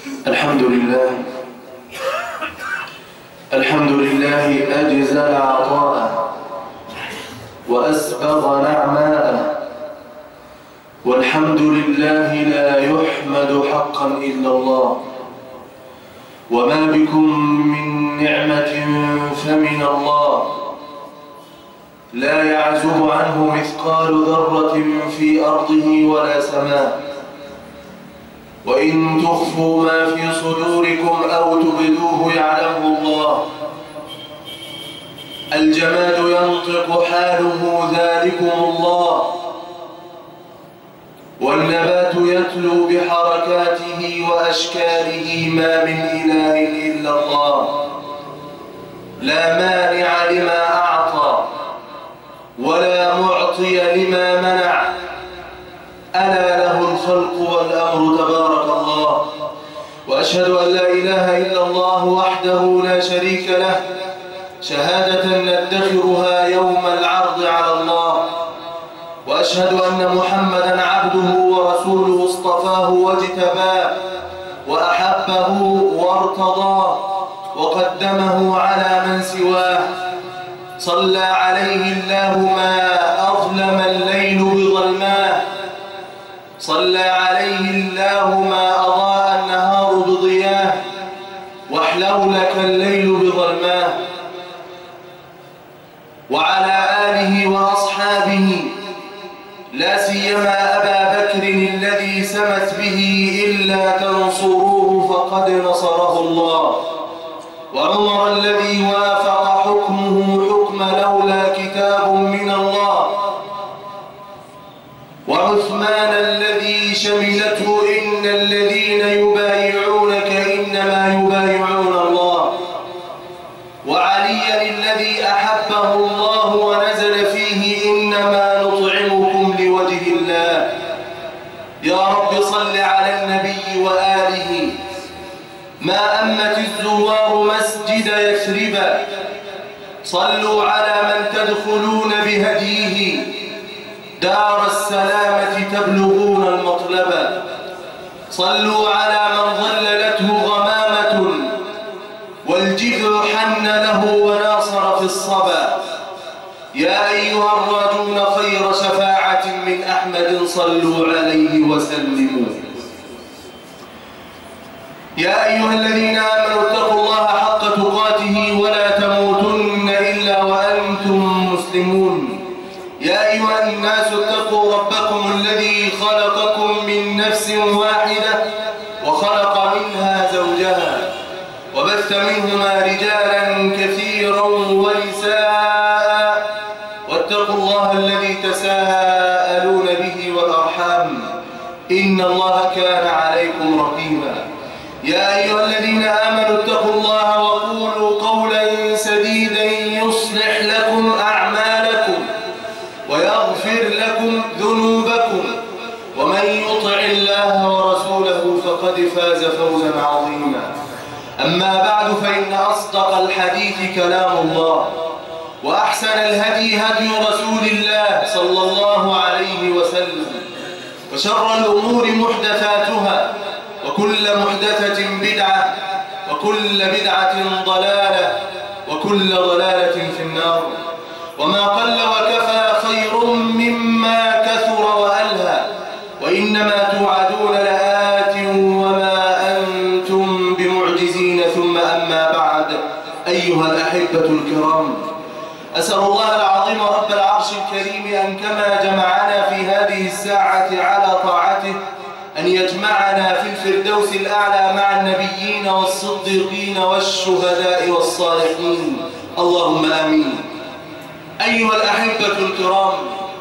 الحمد لله أجزل عطاءه وأسبغ نعماءه، والحمد لله لا يحمد حقا إلا الله، وما بكم من نعمة فمن الله، لا يعزب عنه مثقال ذرة في أرضه ولا سماء. وإن تخفوا ما في صدوركم أو تبدوه يعلمه الله. الجماد ينطق حاله ذلكم الله، والنبات يتلو بحركاته وأشكاله ما من إله إلا الله، لا مانع لما أعطى ولا معطي لما منع، ألا له الخلق والأمر تبارك الله. وأشهد أن لا إله إلا الله وحده لا شريك له، شهادة ندخرها يوم العرض على الله. وأشهد أن محمدًا عبده ورسوله، اصطفاه واجتباه وأحبه وارتضاه وقدمه على من سواه. صلى عليه الله ما أظلم الليل بظلماه، صلى عليه الله ما أضاء النهار بضياه، واحلولك الليل بظلماه. وعلى آله وأصحابه، لا سيما أبا بكر الذي سمت به إلا تنصروه فقد نصره الله، وعمر الذي وافق حكمه حكم لولا كتاب من الله، وعثمان الذي شملته إن الذين يبايعونك إنما يبايعون الله، وعليا الذي أحبه الله ونزل فيه إنما نطعمكم لوجه الله. يا رب صل على النبي وآله. ما أمت الزوار مسجد يثرب، صلوا على من تدخلون بهديه، دار السلامة تبلغون المطلب. صلوا على من ظللته غمامة، والجذع حن له وناصر في الصبا. يا أيها الراجون خير شفاعة من أحمد، صلوا عليه وسلموا. يا أيها الذين آمنوا اتقوا الله حق تقاته ولا تموتن إلا وأنتم مسلمون. يا أيها الناس اتقوا ربكم الذي خلقكم من نفس واحدة وخلق منها زوجها، وبث منهما رجالا كثيرا ونساء، واتقوا الله الذي تساءلون به والأرحام، إن الله كان عليكم رقيبا. يا أيها الذين آمنوا اتقوا الله وقولوا قولا سديدا يصلح لكم أعمالكم ويغفر لكم ذنوبكم، ومن يطع الله ورسوله فقد فاز فوزا عظيما. أما بعد، فإن أصدق الحديث كلام الله، وأحسن الهدي هدي رسول الله صلى الله عليه وسلم، وشر الأمور محدثاتها، وكل محدثة بدعة، وكل بدعة ضلالة، وكل ضلالة في النار. وما قل وكفى خير مما كثر وألهى، وإنما توعدون لآت وما أنتم بمعجزين. ثم أما بعد، أيها الأحبة الكرام، أسأل الله العظيم رب العرش الكريم أن كما جمعنا في هذه الساعة على طاعته، أن يجمعنا في الفردوس الأعلى مع النبيين والصديقين والشهداء والصالحين، اللهم آمين. أيها الأحبة الكرام،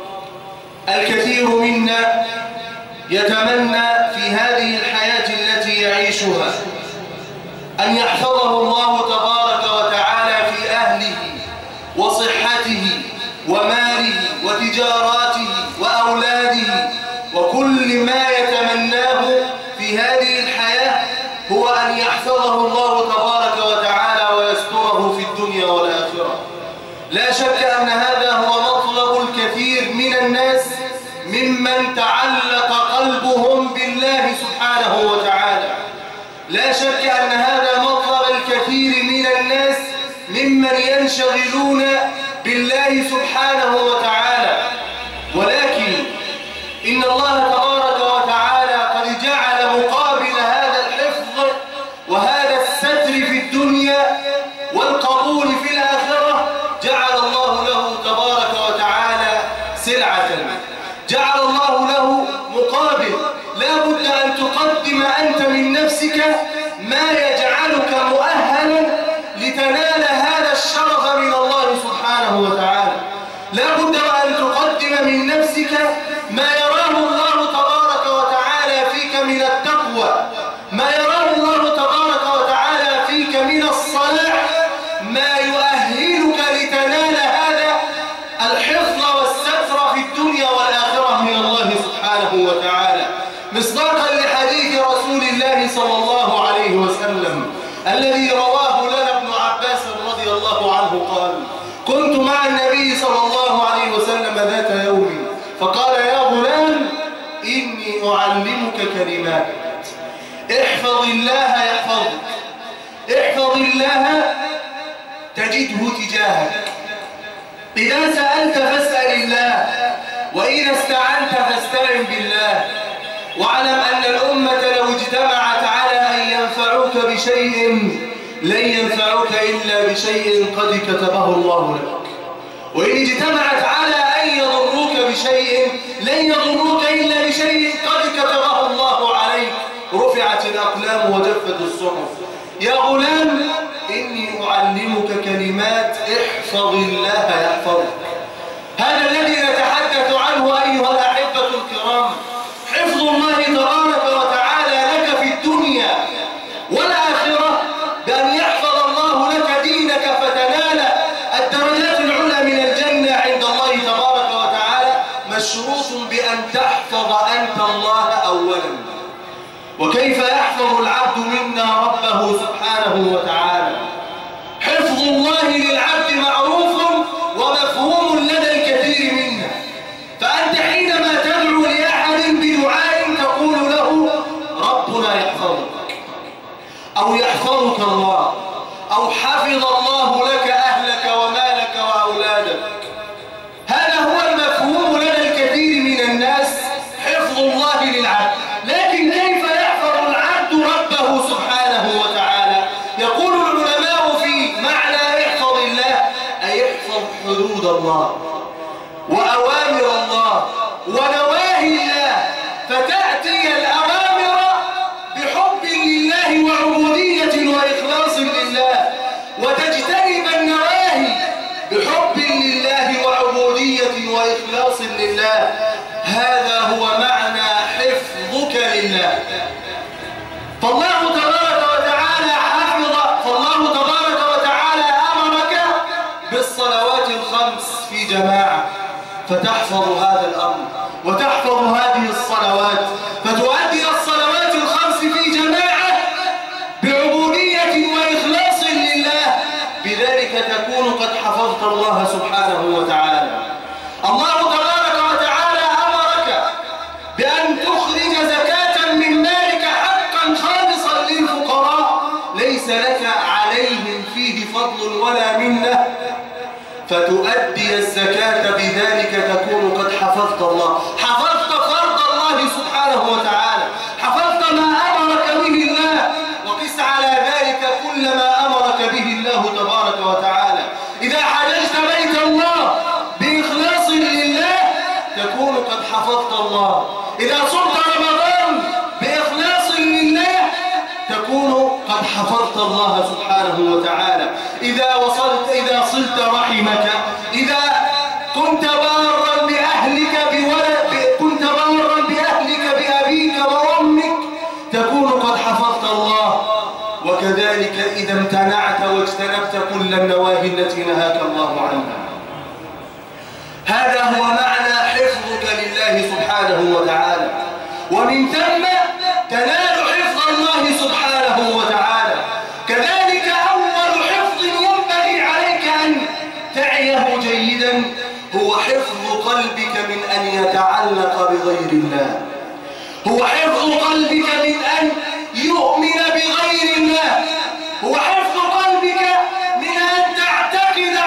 الكثير منا يتمنى في هذه الحياة التي يعيشها أن يحفظه الله تبارك وتعالى في أهله وصحته وماله وتجاراته وأولاده، وكل ما يتمناه في هذه الحياة هو أن يحفظه الله تبارك وتعالى ويستره في الدنيا والآخرة. لا شك أن هذا هو مطلب الكثير من الناس ممن تعلق قلبهم بالله سبحانه وتعالى. لا ينشغلون بالله سبحانه وتعالى، ولكن إن الله تبارك وتعالى قد جعل مقابل هذا الحفظ وهذا الستر في الدنيا والقبول في الآخرة جعل الله له تبارك وتعالى سلعة، جعل الله له مقابل. لا بد أن تقدم أنت من نفسك ما يجعلك مؤهلا لتنال هذا الشرف من الله سبحانه وتعالى. لا بد أن تقدم من نفسك ما يراه الله تبارك وتعالى فيك من التقوى، ما يراه الله تبارك وتعالى فيك من الصلاح، ما يؤهلك لتنال هذا الحفظ والستر في الدنيا والآخرة من الله سبحانه وتعالى. مصداقا لحديث رسول الله صلى الله عليه وسلم الذي رواه لنا ابن عباس رضي الله عنه قال: كنت مع النبي صلى الله عليه وسلم ذات يوم فقال: يا غلام إني أعلمك كلمات، احفظ الله يحفظك، احفظ الله تجده تجاهك، إذا سألت فاسأل الله، وإذا استعنت فاستعن بالله، واعلم أن الأمة لو اجتمعت على أن ينفعوك بشيء لن ينفعوك إلا بشيء قد كتبه الله لك، وإن اجتمعت على أن يضروك بشيء لن يضروك إلا بشيء قد كتبه الله عليك، رفعت الأقلام وجفت الصحف. يا غلام إني أعلمك كلمات، احفظ الله يحفظك. هذا الذي نتحدث عنه أيها الأحبة الكرام، حفظ الله تبارك وتعالى لك في الدنيا والآخرة، بأن يحفظ الله لك دينك فتنال الدرجات العلى من الجنة عند الله تبارك وتعالى، مشروط بأن تحفظ أنت الله أولا. وكيف يحفظ العبد منا ربه سبحانه وتعالى؟ حفظ الله للعبد معروف ومفهوم لدى الكثير منا، فأنت حينما تدعو لأحد بدعاء تقول له ربنا يحفظك، أو يحفظك الله، أو حفظ الله لك أهلك ومالك وأولادك. هذا هو المفهوم لدى الكثير من الناس، حفظ الله للعبد. لكن كيف يحفظ العبد ربه سبحانه وتعالى؟ يقول العلماء في معنى احفظ الله أي احفظ حدود الله وأوامر الله ونواهي الله، فتأتي الأوامر بحب لله وعبودية وإخلاص لله، وتجتنب النواهي بحب لله وعبودية وإخلاص لله. هذا هو معنى حفظك لله. فالله تبارك وتعالى فالله تبارك وتعالى أمرك بالصلوات الخمس في جماعة، فتحفظ هذا الأمر وتحفظ هذه الصلوات، فتؤدي الصلوات الخمس في جماعة بعبودية وإخلاص لله، بذلك تكون قد حفظت الله سبحانه وتعالى. الله تبارك وتعالى أمرك بأن تخرج زكاة من مالك حقا خالصا للفقراء ليس لك عليهم فيه فضل ولا منة، فتؤدي الزكاة، بذلك تكون قد حفظت الله، حفظت فرض الله سبحانه وتعالى، حفظت ما أمرك به الله. وقس على ذلك كل ما أمرك به الله تبارك وتعالى. إذا حججت بيت الله بإخلاص لله تكون قد حفظت الله. إذا صمت رمضان بإخلاص لله تكون قد حفظت الله سبحانه وتعالى. إذا صلت رحمك، إذا كنت بارا بأهلك بأبيك وأمك تكون قد حفظت الله. وكذلك إذا امتنعت واجتنبت كل النواهي التي نهاك الله عنها. هذا هو معنى حفظك لله سبحانه وتعالى، ومن ثم تنال حفظ الله سبحانه وتعالى. كذلك أول حفظ ينبغي عليك أن تعيه جيدا هو حفظ قلبك من أن يتعلق بغير الله، هو حفظ قلبك من أن يؤمن بغير الله، هو حفظ قلبك من أن تعتقد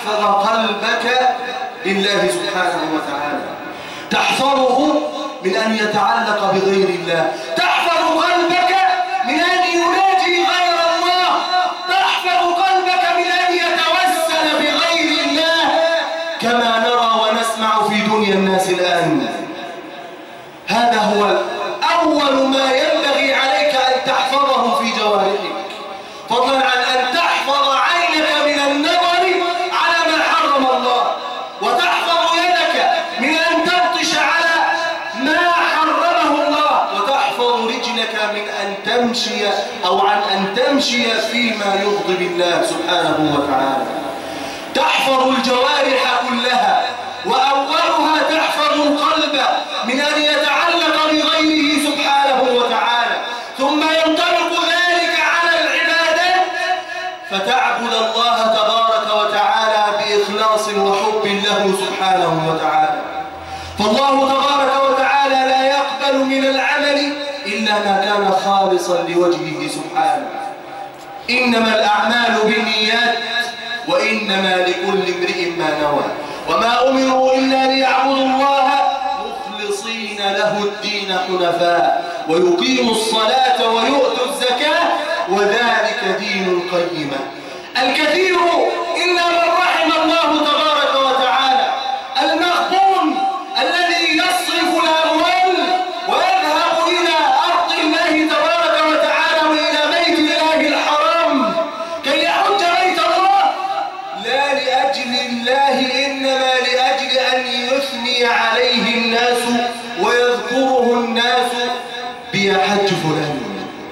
تحفظ قلبك لله سبحانه وتعالى، تحفظه من أن يتعلق بغير الله، تحفظ قلبك من أن يناجي غير الله، تحفظ قلبك من أن يتوسل بغير الله كما نرى ونسمع في دنيا الناس الآن. هذا هو أول ما ينبغي عليك أن تحفظه في جوارحك، فضلا عن أن تحفظ عينك من النظر على ما حرم الله، وتحفظ يدك من أن تبطش على ما حرمه الله، وتحفظ رجلك من أن تمشي أو عن أن تمشي فيما يغضب الله سبحانه وتعالى. تحفظ الجوارح كلها، وأولها تحفظ القلب من أن يتعلق بغيره سبحانه وتعالى، ثم ينطلق ذلك على العبادات فتعبد الله تبارك وتعالى بإخلاص وحب له سبحانه وتعالى. فالله تبارك وتعالى لا يقبل من العمل إلا ما كان خالصا لوجهه سبحانه. إنما الأعمال بالنيات وإنما لكل امرئ ما نوى، وما أمروا إلا ليعبدوا الله مخلصين له الدين حنفاء ويقيموا الصلاة ويؤتوا الزكاة وذلك دين القيمة. الكثير إلا من رحم الله تبارك وتعالى المغبون الذي يصرف الأموال ويذهب إلى أرض الله تبارك وتعالى وإلى بيت الله الحرام كي يحج بيت الله، لا لأجل الله إنما لأجل أن يثني عليه الناس ويذكره الناس بيحج فلان.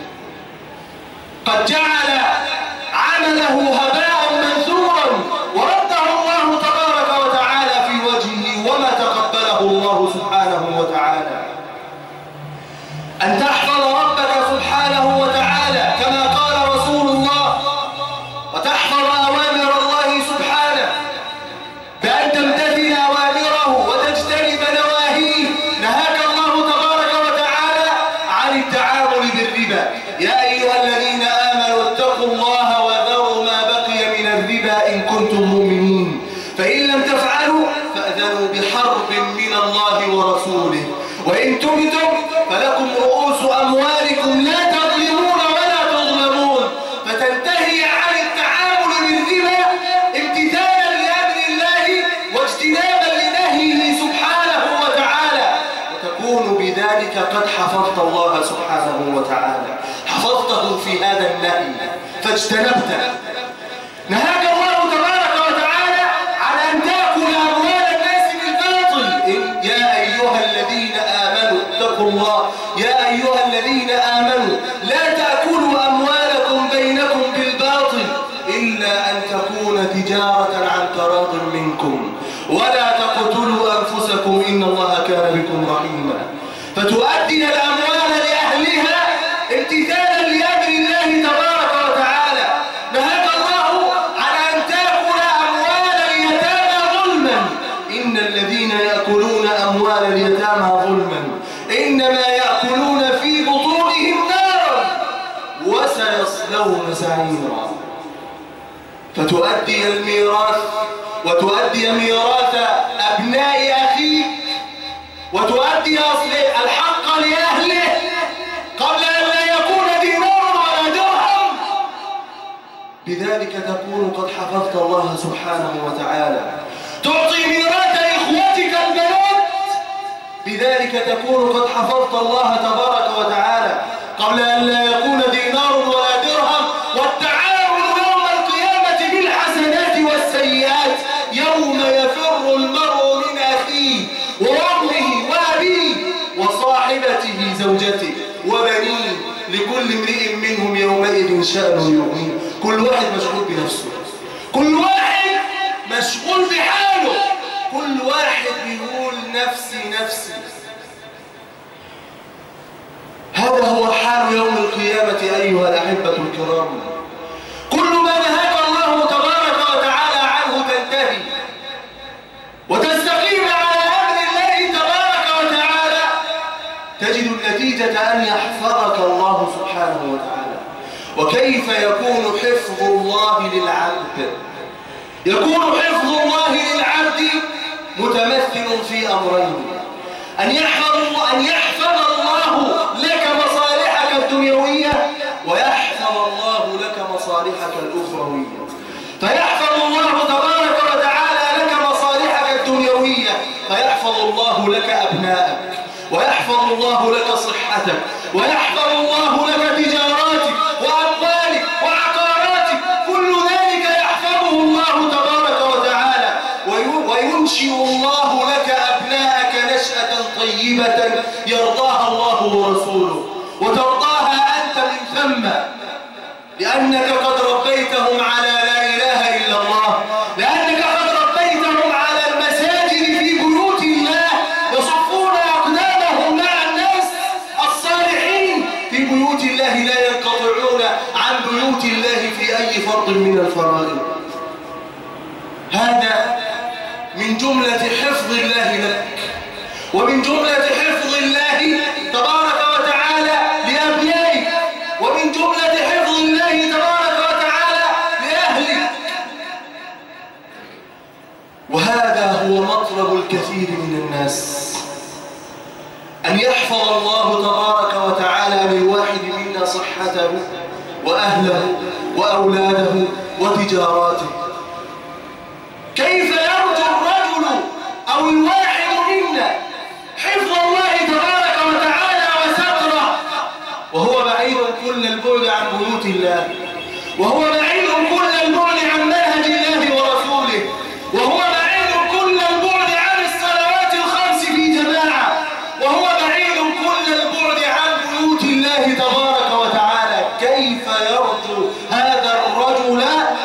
قد جعل عمله هباء منثورا ورده الله تبارك وتعالى في وجهه وما تقبله الله سبحانه وتعالى. أن تحفظ ربك سبحانه وتعالى كما قال رسول الله، وتحفظ أوامر الله سبحانه بأن تمتثل أوامره وتجتنب نواهيه. نهاك الله تبارك وتعالى عن التعامل بالربا. يا أيها الذين آمنوا اتقوا الله وذروا ما بقي من الربا إن كنتم مؤمنين، فإن لم تفعلوا فأذنوا بحرب من الله ورسوله، وإن تبتم فلكم رؤوس أموالكم لا تظلمون ولا تظلمون. فتنتهي عن التعامل بالربا امتثالا لأمر الله واجتنابا لنهيه سبحانه وتعالى، وتكون بذلك قد حفظت الله سبحانه وتعالى، حفظته في هذا النهي فاجتنبته. نهاك الله تبارك وتعالى عن أن تأكل أموال الناس بالباطل. يا أيها الذين آمنوا اتقوا الله، يا أيها الذين آمنوا لا تأكلوا أموالكم بينكم بالباطل إلا أن تكون تجارة عن تراض منكم ولا تقتلوا أنفسكم إن الله كان بكم رحيما. فتؤدي الأموال لأهلها امتثالا لأمر الله تبارك وتعالى. نهاك الله عن أن تأكل أموال اليتامى ظلما. إن الذين يأكلون أموال اليتامى ظلما إنما يأكلون في بطونهم نارا وسيصلون سعيرا. فتؤدي الميراث وتؤدي ميراث أبناء أخيك وتؤدي الحق لأهله قبل أن لا يكون دينار ولا درهم. بذلك تكون قد حفظت الله سبحانه وتعالى. تعطي ميراث إخوتك البنات، بذلك تكون قد حفظت الله تبارك وتعالى قبل أن لا يكون دينار ولا درهم. والتعاون يوم القيامة بالحسنات والسيئات، يوم يفر المرء من أخيه وأمه وأبيه وصاحبته زوجته وبنيه لكل امرئ منهم يومئذ شأن يغنيه. كل واحد مشغول بنفسه، كل واحد مشغول بحاله، كل واحد بيقول نفسي نفسي. هذا هو حال يوم القيامة أيها الأحبة الكرام. كل ما نهاك الله تبارك وتعالى عنه تنتهي وتستقيم على أمر الله تبارك وتعالى، تجد النتيجة أن يحفظك الله سبحانه وتعالى. وكيف يكون حفظ الله للعبد؟ يكون حفظ الله للعبد متمثل في أمرين: أن يحفظ الله لك مصالحك الدنيوية، ويحفظ الله لك مصالحك الأخروية. فيحفظ الله تبارك وتعالى لك مصالحك الدنيوية، فيحفظ الله لك أبنائك، ويحفظ الله لك صحتك، ويحفظ الله لك تجاراتك وأموالك وعقاراتك. كل ذلك يحفظه الله تبارك وتعالى، وينشئ الله لك أبنائك نشأة طيبة يرضاها الله ورسوله، وترضاها أنت من ثم، لأنك قد ربيتهم على لا إله إلا الله، لأنك قد ربيتهم على المساجد في بيوت الله يصفون أقدامهم مع الناس الصالحين في بيوت الله، لا ينقطعون عن بيوت الله في أي فرض من الفرائض. هذا من جملة حفظ الله لك، ومن جملة حفظ الله تبارك وتعالى لأبنائك، ومن جملة حفظ الله تبارك وتعالى لأهلك. وهذا هو مطلب الكثير من الناس، أن يحفظ الله تبارك وتعالى للواحد منا صحته وأهله وأولاده وتجاراته. كيف يرجو الرجل أو الواحد منا حفظ الله تبارك وتعالى وستره وهو بعيد كل البعد عن بيوت الله، وهو بعيد كل البعد عن منهج الله ورسوله، وهو بعيد كل البعد عن الصلوات الخمس في جماعة، وهو بعيد كل البعد عن بيوت الله تبارك وتعالى. كيف يرجو هذا الرجل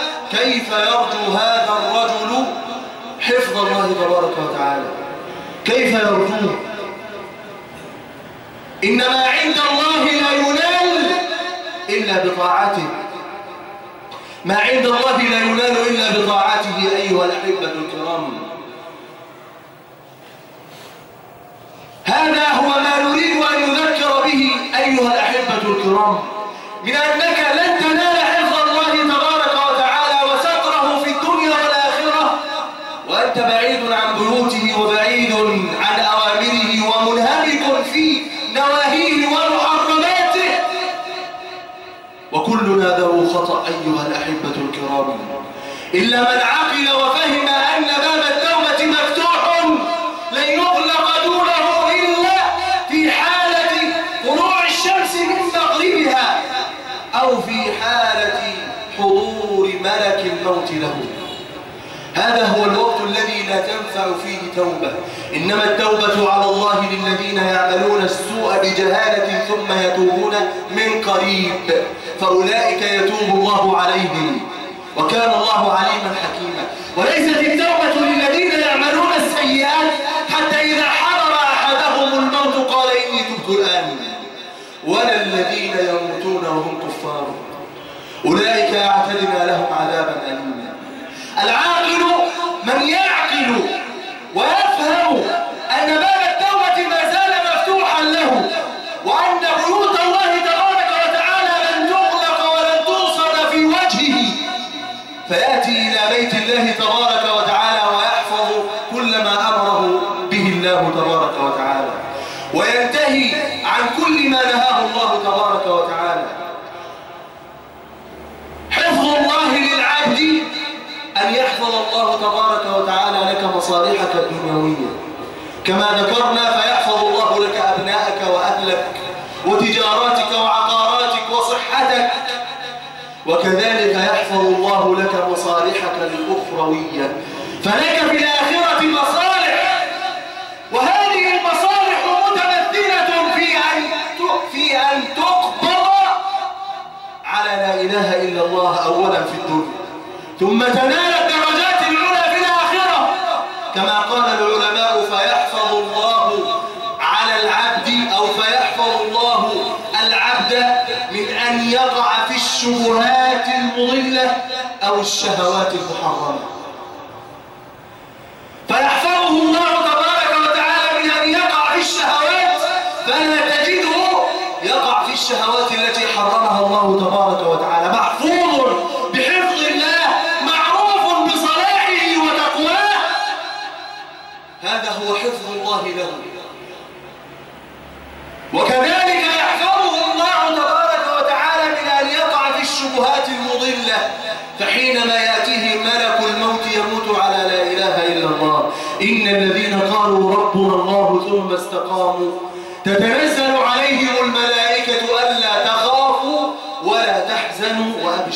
حفظ الله تبارك وتعالى؟ كيف يرجوه؟ إنما عند الله لا ينال إلا بطاعته، ما عند الله لا ينال إلا بطاعته أيها الأحبة الكرام. هذا هو ما نريد أن نذكر به أيها الأحبة الكرام، من أنك لن تنال حفظ الله تبارك وتعالى وستره في الدنيا والآخرة وأنت بعيد عن بيوته وبعيد عن أوامره ومنهمك في نواهيه ومحرماته. وكلنا ذو خطأ أيها الأحبة الكرام، إلا من عقل وفهم أن باب التوبة مفتوح لن يغلق دونه إلا في حالة طلوع الشمس من مغربها أو في حالة حضور ملك الموت له. هذا هو الوقت الذي لا تنفع فيه توبة، إنما التوبة على الله للذين يعملون السوء بجهالة ثم يتوبون من قريب فأولئك يتوب الله عليهم وكان الله عليما حكيما. وليست التوبة للذين يعملون السيئات حتى إذا حضر أحدهم الموت قال إني تبت الآن، ولا الذين يموتون وهم كفار أولئك أعتدنا لهم عذابا أليما. العاقل من يعقل ويفهم أن باب التوبة ما زال مفتوحا له، وأن بيوت الله تبارك وتعالى لن تغلق ولن توصل في وجهه، فيأتي إلى بيت الله تبارك وتعالى ويحفظ كل ما أمره به الله تبارك وتعالى، وينتهي عن كل ما نهاه الله تبارك وتعالى. حفظ الله للعبد أن يحفظ الله تبارك وتعالى لك مصالحك الدنيوية كما ذكرنا، فيحفظ الله لك أبنائك وأهلك وتجاراتك وعقاراتك وصحتك، وكذلك يحفظ الله لك مصالحك الأخروية، فلك في الآخرة مصالح، وهذه المصالح متمثلة في أن تقبض على لا إله إلا الله أولا في الدنيا، ثم تنال الدرجات العلى في الآخرة كما قال العلماء: فيحفظ الله على العبد أو فيحفظ الله العبد من أن يقع في الشبهات المضلة أو الشهوات المحرمة. فيحفظه الله تبارك وتعالى من أن يقع في الشهوات، فلا تجده يقع في الشهوات التي حرمها الله تبارك وتعالى، محفوظ بحفظ الله، معروف بصلاته وحفظ الله له. وكذلك يحفظه الله تبارك وتعالى من أن يقع في الشبهات المضلة، فحينما يأتيه ملك الموت يموت على لا إله إلا الله. إن الذين قالوا ربنا الله ثم استقاموا تتنزل عليهم الملائكة ألا تخافوا ولا تحزنوا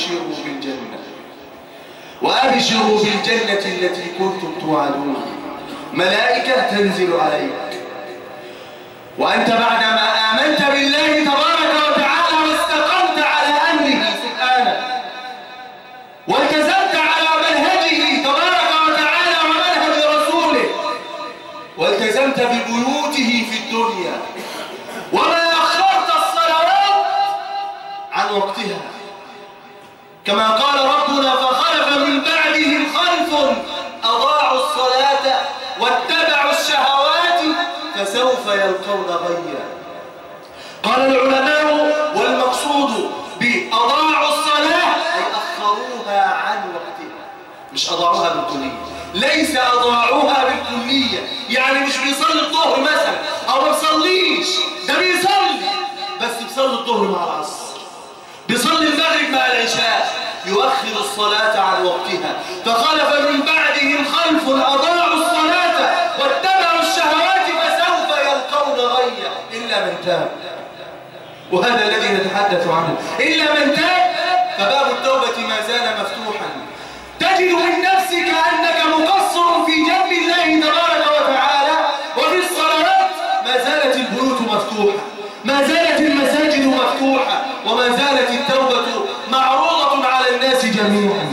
وأبشروا بالجنة التي كنتم توعدون. ملائكة تنزل عليك وأنت بعدما آمنت بالله تبارك وتعالى واستقمت على أمره سبحانه والتزمت على منهجه تبارك وتعالى ومنهج رسوله والتزمت ببيوته في الدنيا وما أخرت الصلوات عن وقتها، كما قال ربنا فخلف من بعدهم خلف أضاعوا الصلاة واتبعوا الشهوات فسوف يلقون غيا. قال العلماء والمقصود بأضاعوا الصلاة أي أخروها عن وقتها، مش أضاعوها بالكلية. ليس أضاعوها بالكلية يعني مش بيصلي الظهر مثلا أو ما بيصليش، ده بيصلي بس بيصلي الظهر مع العصر، بيصلي المغرب مع العشاء، يؤخر الصلاة عن وقتها. فخلف من بعدهم خلف أضاعوا الصلاة واتبعوا الشهوات فسوف يلقون غيا إلا من تاب. وهذا الذي نتحدث عنه، إلا من تاب. فباب التوبة ما زال مفتوحا، تجد من نفسك أنك مقصر في جنب الله تبارك وتعالى، وفي الصلوات ما زالت البيوت مفتوحة، ما زالت المساجد مفتوحة، وما زالت التوبة معروضة على الناس جميعا.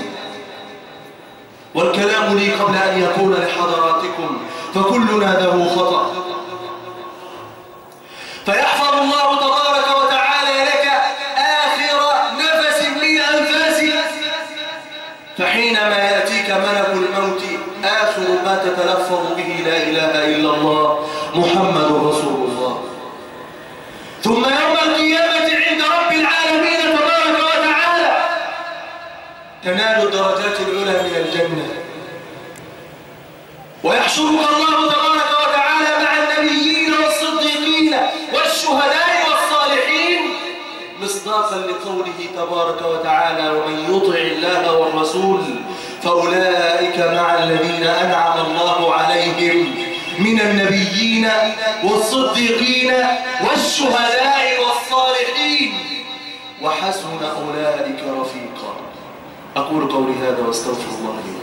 والكلام لي قبل أن يكون لحضراتكم، فكلنا له خطأ. فيحفظ الله تبارك وتعالى لك آخر نفس من أنفاسك، فحينما يأتيك ملك الموت آخر ما تتلفظ به لا إله إلا الله محمد رسول الله. ثم يوم القيامة عند رب العالمين تبارك وتعالى تنال الدرجات العلى من الجنة، ويحشرك الله تبارك وتعالى مع النبيين والصديقين والشهداء والصالحين، مصداقا لقوله تبارك وتعالى ومن يطع الله والرسول فأولئك مع الذين أنعم الله عليهم من النبيين والصديقين والشهداء والصالحين وحسن أولئك رفيقا. أقول قولي هذا واستغفر الله لي.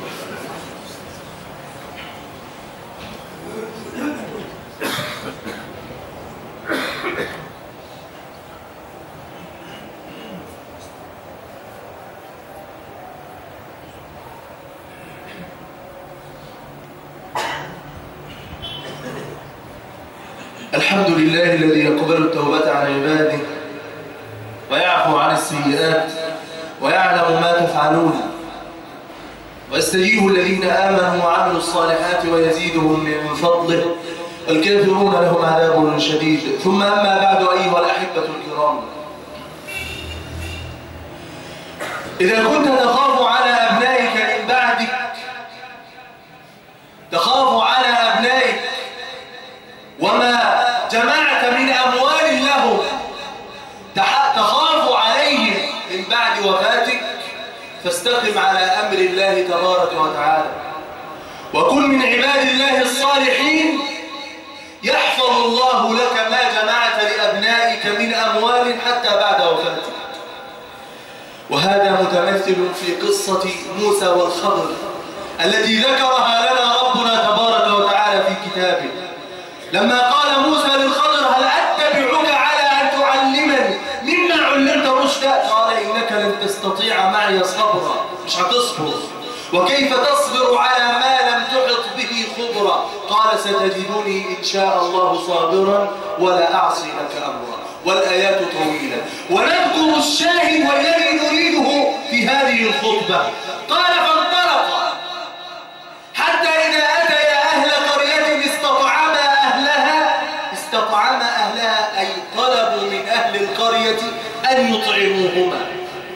الحمد لله الذي يقبل التوبة عن عباده ويعفو عن السيئات ويعلم ما تفعلون، ويستجيب الذين آمنوا وعملوا الصالحات ويزيدهم من فضله، والكافرون لهم عذاب شديد. ثم أما بعد أيها الأحبة الكرام، إذا كنت تخاف على أبنائك من بعدك، تخاف على أبنائك وما جمعت من أموال لهم، تخاف عليهم من بعد وفاتك، فاستقم على أمر الله تبارك وتعالى، وكن من عباد الله الصالحين يحفظ الله لك ما جمعت لأبنائك من أموال حتى بعد وفاتك. وهذا متمثل في قصة موسى والخضر التي ذكرها لنا ربنا تبارك وتعالى في كتابه، لما قال موسى للخضر هل أتبعك على أن تعلمني مما علمت رشدا؟ قال إنك لن تستطيع معي صبرا، مش هتصبر، وكيف تصبر على ما لم تحط به خبرا؟ قال ستجدني إن شاء الله صابرا ولا أعصي لك أمرا. والآيات طويلة، ونذكر الشاهد والذي نريده في هذه الخطبة. قال فانطلق حتى إذا أتيا أهل قرية استطعما أهلها أي طلبوا من أهل القرية أن يطعموهما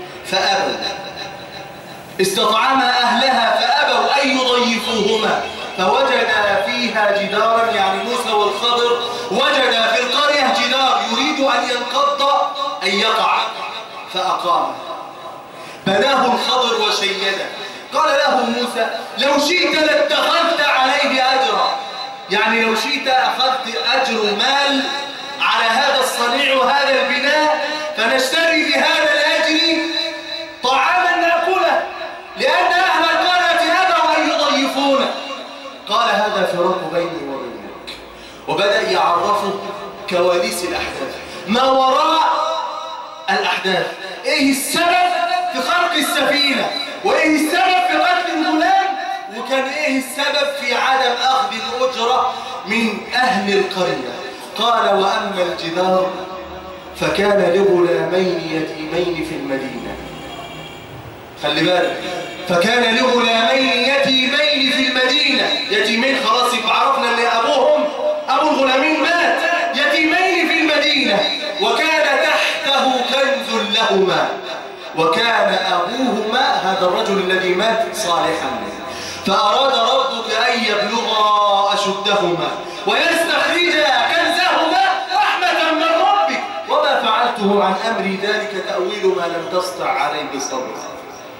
فأبوا، استطعما أهلها فأبوا أن يضيفوهما فوجد فيها جدارا، يعني موسى والخضر وجد في القرية جدار يريد أن ينقض أن يقع فأقام. بناه الخضر وشيده. قال له موسى لو شئت لاتخذت عليه أجرا، يعني لو شئت أخذت أجر مال على هذا الصنيع وهذا البناء، فنشتري بهذا الأجر طعاما نأكله، لأن أهل القرية أبوا أن يضيفونه. قال هذا فراق بيني وبينك. وبدأ يعرفه كواليس الأحداث، ما وراء الأحداث، إيه السبب في خرق السفينة، وإيه السبب في قتل الغلام، وكان إيه السبب في عدم أخذ الأجرة من أهل القرية. قال وأما الجدار فكان لغلامين يتيمين في المدينة. خلي بالك، فكان لغلامين يتيمين في المدينة. يتيمين خلاص يبقى عرفنا ان ابو الغلامين مات. يتيمين في المدينة وكان تحته كنز لهما وكان ابوهما هذا الرجل الذي مات صالحا، فاراد ربك ان يبلغا اشدهما ويستخرجا كنزهما رحمة من ربك وما فعلته عن امري ذلك تأويل ما لم تستطع عليه صبرا.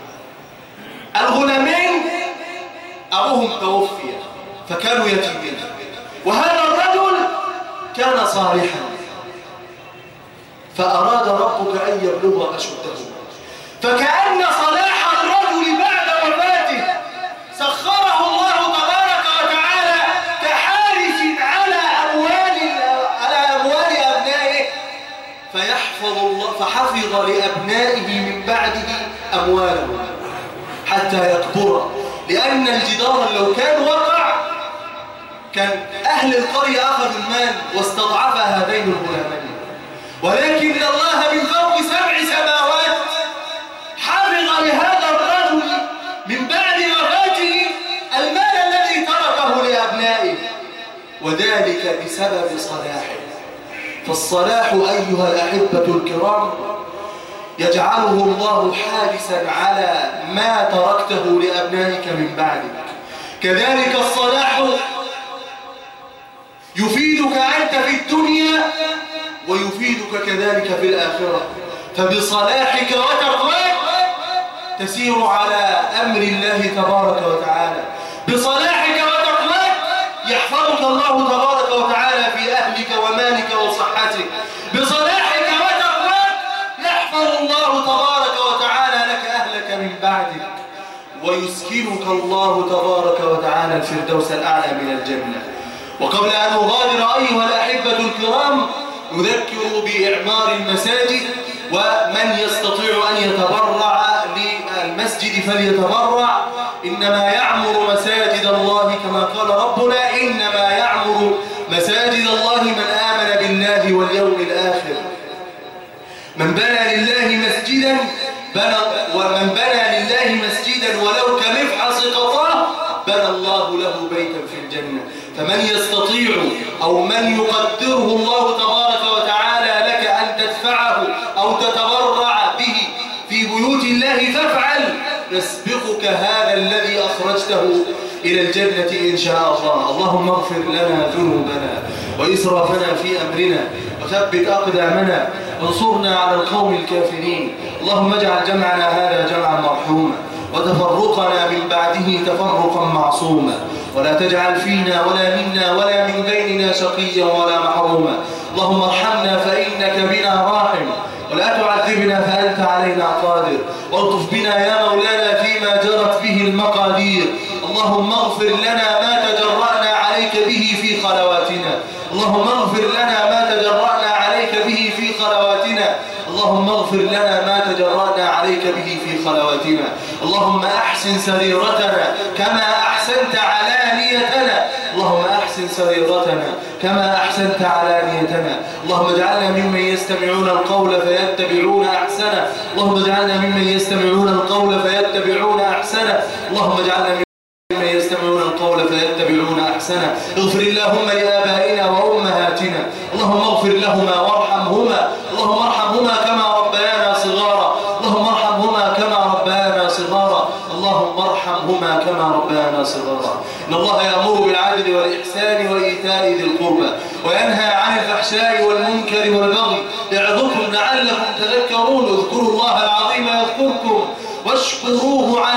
الغلامين أبوهم توفي فكانوا يتيمين، وهذا الرجل كان صالحا، فأراد ربك أن يبلغ أشده. فكأن صلاح الرجل بعد وفاته سخره الله تبارك وتعالى كحارس على أموال أبنائه، فحفظ لأبنائه من بعده أموالهم حتى يكبر. لأن الجدار لو كان وقع كان أهل القرية أخذوا المال واستضعف هذين الغلامين، ولكن الله من فوق 7 سماوات حفظ لهذا الرجل من بعد وفاته المال الذي تركه لأبنائه، وذلك بسبب صلاحه. فالصلاح أيها الأحبة الكرام يجعله الله حارسا على ما تركته لأبنائك من بعدك. كذلك الصلاح يفيدك أنت في الدنيا ويفيدك كذلك في الآخرة. فبصلاحك وتقواك تسير على أمر الله تبارك وتعالى. بصلاحك وتقواك يحفظك الله تبارك وتعالى في أهلك ومالك وصحتك. بصلاحك وتقواك يحفظ الله تبارك وتعالى لك أهلك من بعدك، ويسكنك الله تبارك وتعالى الفردوس الأعلى من الجنة. وقبل أن نغادر أيها الأحبة الكرام نذكر بإعمار المساجد، ومن يستطيع أن يتبرع للمسجد فليتبرع. إنما يعمر مساجد الله كما قال ربنا إنما يعمر مساجد الله من آمن بالله واليوم الآخر. من بنى لله مسجدا ومن بنى لله مسجدا ولو كمفحص قطاه بنى الله له بيتا في الجنة. فمن يستطيع أو من يقدره الله تبارك وتعالى لك أن تدفعه أو تتبرع به في بيوت الله فافعل، يسبقك هذا الذي أخرجته إلى الجنة إن شاء الله. اللهم اغفر لنا ذنوبنا وإسرافنا في أمرنا وثبت أقدامنا وانصرنا على القوم الكافرين. اللهم اجعل جمعنا هذا جمعا مرحوما وتفرقنا من بعده تفرقا معصوما، ولا تجعل فينا ولا منا ولا من بيننا شقيا ولا محروما. اللهم ارحمنا فإنك بنا راحم، ولا تعذبنا فأنت علينا قادر، والطف بنا يا مولانا فيما جرت به المقادير. اللهم اغفر لنا ما تجرأنا عليك به في خلواتنا، اللهم اغفر لنا ما تجرأنا عليك به في خلواتنا، اللهم اغفر لنا ما تجرأنا عليك به في خلواتنا. اللهم أحسن سريرتنا كما أحسنت علانيتنا، اللهم أحسن سريرتنا كما أحسنت علانيتنا. اللهم اجعلنا ممن يستمعون القول فيتبعون أحسنه، اللهم اجعلنا ممن يستمعون القول فيتبعون أحسنه، اللهم اجعلنا ممن يستمعون القول فيتبعون أحسنه. اغفر اللهم لآبائنا وأمهاتنا، اللهم اغفر لهما وارحمهما، اللهم ارحمهما كما ربيانا صغارا، اللهم ارحمهما كما ربيانا صغارا، اللهم ارحمهما كما ربيانا صغارا. إن الله يأمر بالعدل والإحسان وإيتاء ذي القربى وينهى عن الفحشاء والمنكر والبغي يعظكم لعلكم تذكرون. اذكروا الله العظيم يذكركم واشكروه على